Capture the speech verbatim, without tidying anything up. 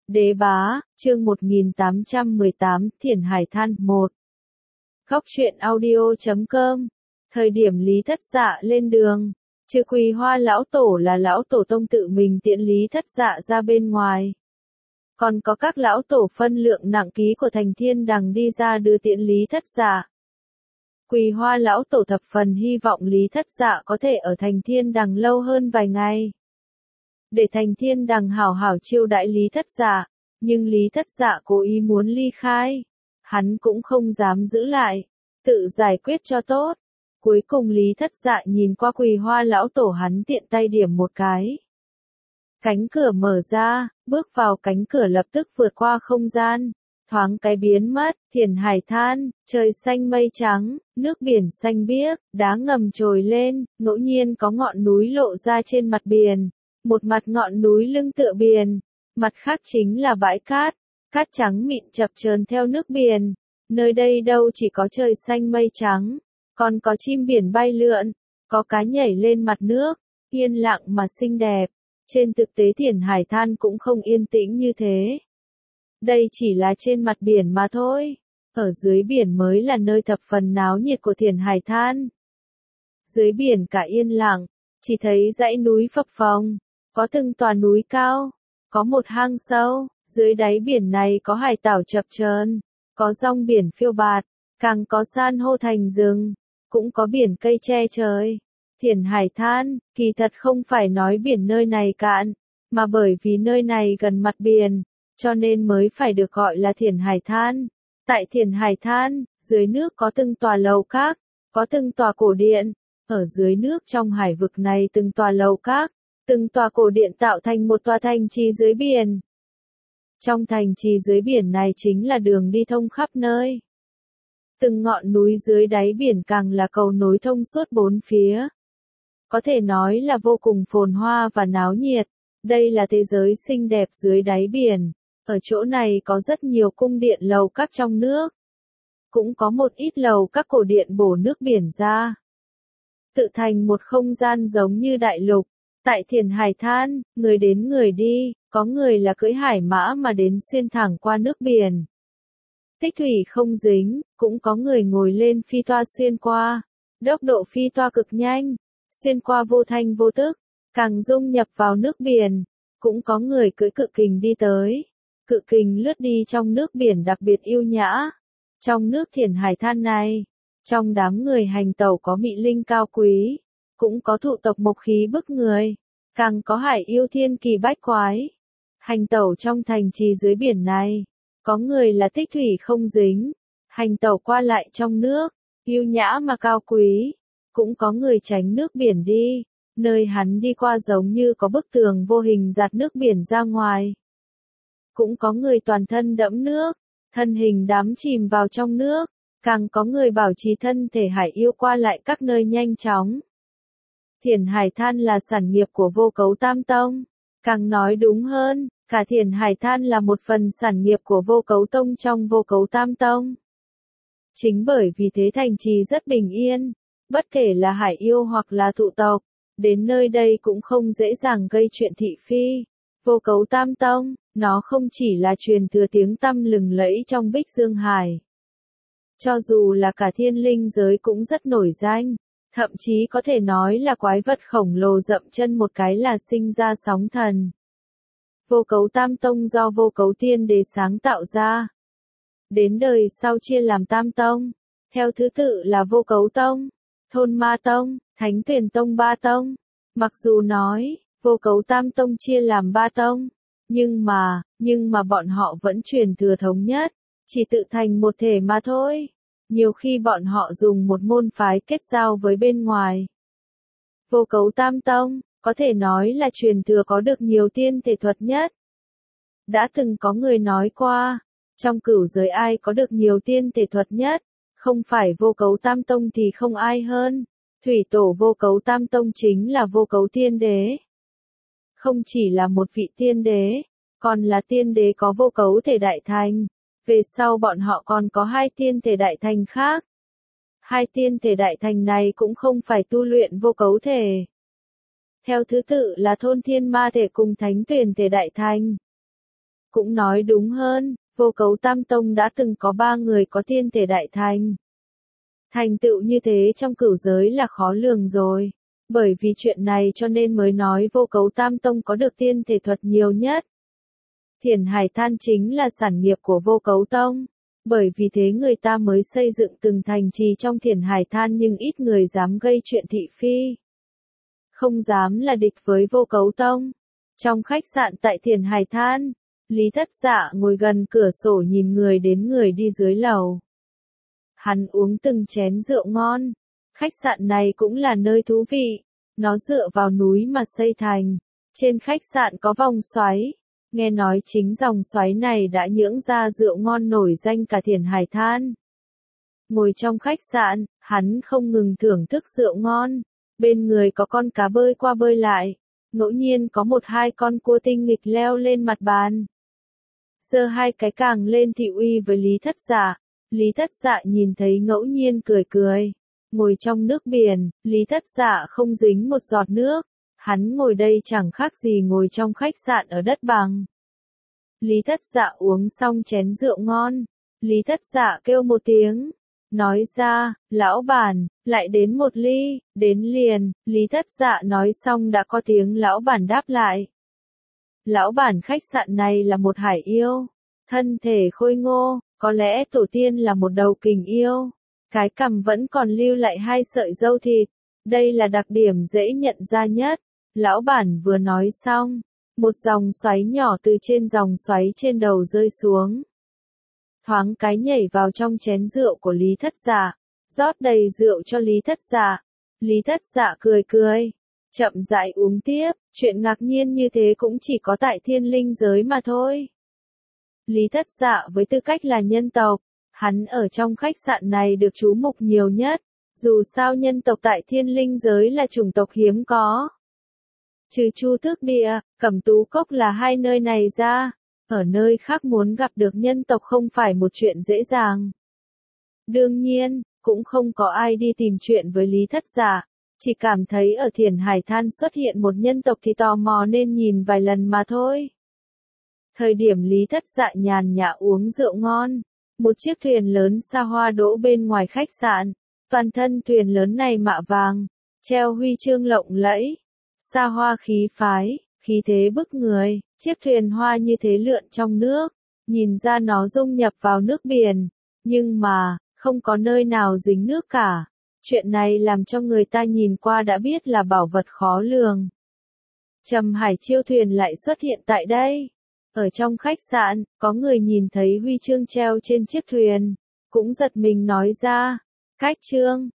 Đế bá, chương một nghìn tám trăm mười tám, Thiền Hải Than một. Góc truyện audio chấm com. Thời điểm Lý Thất Dạ lên đường, trừ Quỳ Hoa lão tổ là lão tổ tông tự mình tiễn Lý Thất Dạ ra bên ngoài. Còn có các lão tổ phân lượng nặng ký của thành Thiên Đằng đi ra đưa tiễn Lý Thất Dạ. Quỳ Hoa lão tổ thập phần hy vọng Lý Thất Dạ có thể ở thành Thiên Đằng lâu hơn vài ngày, để thành Thiên Đằng hảo hảo chiêu đãi Lý Thất Dạ, nhưng Lý Thất Dạ cố ý muốn ly khai, hắn cũng không dám giữ lại, tự giải quyết cho tốt. Cuối cùng Lý Thất Dạ nhìn qua Quỳ Hoa lão tổ, hắn tiện tay điểm một cái. Cánh cửa mở ra, bước vào cánh cửa lập tức vượt qua không gian, thoáng cái biến mất. Thiền Hải Than, trời xanh mây trắng, nước biển xanh biếc, đá ngầm trồi lên, ngẫu nhiên có ngọn núi lộ ra trên mặt biển. Một mặt ngọn núi lưng tựa biển, mặt khác chính là bãi cát, cát trắng mịn chập chờn theo nước biển. Nơi đây đâu chỉ có trời xanh mây trắng, còn có chim biển bay lượn, có cá nhảy lên mặt nước, yên lặng mà xinh đẹp. Trên thực tế Thiền Hải Than cũng không yên tĩnh như thế. Đây chỉ là trên mặt biển mà thôi, ở dưới biển mới là nơi thập phần náo nhiệt của Thiền Hải Than. Dưới biển cả yên lặng, chỉ thấy dãy núi phập phồng, có từng tòa núi cao, có một hang sâu, dưới đáy biển này có hải tảo chập chờn, có rong biển phiêu bạt, càng có san hô thành rừng, cũng có biển cây che trời. Thiền Hải Than, kỳ thật không phải nói biển nơi này cạn, mà bởi vì nơi này gần mặt biển, cho nên mới phải được gọi là Thiền Hải Than. Tại Thiền Hải Than, dưới nước có từng tòa lầu các, có từng tòa cổ điện, ở dưới nước trong hải vực này từng tòa lầu các, từng tòa cổ điện tạo thành một tòa thành trì dưới biển. Trong thành trì dưới biển này chính là đường đi thông khắp nơi. Từng ngọn núi dưới đáy biển càng là cầu nối thông suốt bốn phía. Có thể nói là vô cùng phồn hoa và náo nhiệt. Đây là thế giới xinh đẹp dưới đáy biển. Ở chỗ này có rất nhiều cung điện lầu các trong nước. Cũng có một ít lầu các cổ điện bổ nước biển ra, tự thành một không gian giống như đại lục. Tại Thiền Hải Than, người đến người đi, có người là cưỡi hải mã mà đến xuyên thẳng qua nước biển. Tích thủy không dính, cũng có người ngồi lên phi toa xuyên qua. Tốc độ phi toa cực nhanh, xuyên qua vô thanh vô tức, càng dung nhập vào nước biển. Cũng có người cưỡi cự kình đi tới. Cự kình lướt đi trong nước biển đặc biệt yêu nhã. Trong nước Thiền Hải Than này, trong đám người hành tẩu có mỹ linh cao quý, cũng có thụ tộc mộc khí bức người, càng có hải yêu thiên kỳ bách quái. Hành tẩu trong thành trì dưới biển này, có người là tích thủy không dính, hành tẩu qua lại trong nước, yêu nhã mà cao quý. Cũng có người tránh nước biển đi, nơi hắn đi qua giống như có bức tường vô hình gạt nước biển ra ngoài. Cũng có người toàn thân đẫm nước, thân hình đắm chìm vào trong nước, càng có người bảo trì thân thể hải yêu qua lại các nơi nhanh chóng. Thiền Hải Than là sản nghiệp của Vô Cấu Tam Tông, càng nói đúng hơn, cả Thiền Hải Than là một phần sản nghiệp của Vô Cấu Tông trong Vô Cấu Tam Tông. Chính bởi vì thế thành trì rất bình yên, bất kể là hải yêu hoặc là thụ tộc, đến nơi đây cũng không dễ dàng gây chuyện thị phi. Vô Cấu Tam Tông, nó không chỉ là truyền thừa tiếng tăm lừng lẫy trong Bích Dương Hải. Cho dù là cả thiên linh giới cũng rất nổi danh, thậm chí có thể nói là quái vật khổng lồ dậm chân một cái là sinh ra sóng thần. Vô Cấu Tam Tông do Vô Cấu Tiên Đế sáng tạo ra. Đến đời sau chia làm Tam Tông, theo thứ tự là Vô Cấu Tông, Thôn Ma Tông, Thánh Tuyền Tông ba tông. Mặc dù nói, Vô Cấu Tam Tông chia làm ba tông, nhưng mà, nhưng mà bọn họ vẫn truyền thừa thống nhất, chỉ tự thành một thể mà thôi. Nhiều khi bọn họ dùng một môn phái kết giao với bên ngoài. Vô Cấu Tam Tông, có thể nói là truyền thừa có được nhiều tiên thể thuật nhất. Đã từng có người nói qua, trong cửu giới ai có được nhiều tiên thể thuật nhất, không phải Vô Cấu Tam Tông thì không ai hơn. Thủy tổ Vô Cấu Tam Tông chính là Vô Cấu Tiên Đế. Không chỉ là một vị tiên đế, còn là tiên đế có vô cấu thể đại thành. Về sau bọn họ còn có hai tiên thể đại thành khác. Hai tiên thể đại thành này cũng không phải tu luyện vô cấu thể. Theo thứ tự là Thôn Thiên Ma thể cùng Thánh Tuyền thể đại thành. Cũng nói đúng hơn, vô cấu tam tông đã từng có ba người có tiên thể đại thành. Thành tựu như thế trong cửu giới là khó lường rồi. Bởi vì chuyện này cho nên mới nói vô cấu tam tông có được tiên thể thuật nhiều nhất. Thiền Hải Than chính là sản nghiệp của vô cấu tông. Bởi vì thế người ta mới xây dựng từng thành trì trong Thiền Hải Than nhưng ít người dám gây chuyện thị phi. Không dám là địch với vô cấu tông. Trong khách sạn tại Thiền Hải Than, Lý Thất Dạ ngồi gần cửa sổ nhìn người đến người đi dưới lầu. Hắn uống từng chén rượu ngon. Khách sạn này cũng là nơi thú vị. Nó dựa vào núi mà xây thành. Trên khách sạn có vòng xoáy. Nghe nói chính dòng xoáy này đã nhưỡng ra rượu ngon nổi danh cả Thiền Hải Than. Ngồi trong khách sạn, hắn không ngừng thưởng thức rượu ngon. Bên người có con cá bơi qua bơi lại. Ngẫu nhiên có một hai con cua tinh nghịch leo lên mặt bàn. Giơ hai cái càng lên thị uy với Lý Thất Dạ. Lý Thất Dạ nhìn thấy ngẫu nhiên cười cười. Ngồi trong nước biển, Lý Thất Dạ không dính một giọt nước. Hắn ngồi đây chẳng khác gì ngồi trong khách sạn ở đất bằng. Lý Thất Dạ uống xong chén rượu ngon. Lý Thất Dạ kêu một tiếng. Nói ra, lão bản, lại đến một ly, đến liền. Lý Thất Dạ nói xong đã có tiếng lão bản đáp lại. Lão bản khách sạn này là một hải yêu. Thân thể khôi ngô, có lẽ tổ tiên là một đầu kình yêu. Cái cằm vẫn còn lưu lại hai sợi râu thịt. Đây là đặc điểm dễ nhận ra nhất. Lão bản vừa nói xong, một dòng xoáy nhỏ từ trên dòng xoáy trên đầu rơi xuống. Thoáng cái nhảy vào trong chén rượu của Lý Thất Dạ, rót đầy rượu cho Lý Thất Dạ. Lý Thất Dạ cười cười, chậm rãi uống tiếp, chuyện ngạc nhiên như thế cũng chỉ có tại thiên linh giới mà thôi. Lý Thất Dạ với tư cách là nhân tộc, hắn ở trong khách sạn này được chú mục nhiều nhất, dù sao nhân tộc tại thiên linh giới là chủng tộc hiếm có. Trừ Chu Tước Địa, Cẩm Tú Cốc là hai nơi này ra, ở nơi khác muốn gặp được nhân tộc không phải một chuyện dễ dàng. Đương nhiên, cũng không có ai đi tìm chuyện với Lý Thất Dạ, chỉ cảm thấy ở Thiền Hải Than xuất hiện một nhân tộc thì tò mò nên nhìn vài lần mà thôi. Thời điểm Lý Thất Dạ nhàn nhã uống rượu ngon, một chiếc thuyền lớn xa hoa đỗ bên ngoài khách sạn, toàn thân thuyền lớn này mạ vàng, treo huy chương lộng lẫy, xa hoa khí phái, khí thế bức người, chiếc thuyền hoa như thế lượn trong nước, nhìn ra nó dung nhập vào nước biển, nhưng mà, không có nơi nào dính nước cả. Chuyện này làm cho người ta nhìn qua đã biết là bảo vật khó lường. Trầm Hải Chiêu thuyền lại xuất hiện tại đây. Ở trong khách sạn, có người nhìn thấy huy chương treo trên chiếc thuyền, cũng giật mình nói ra, Khách Trương,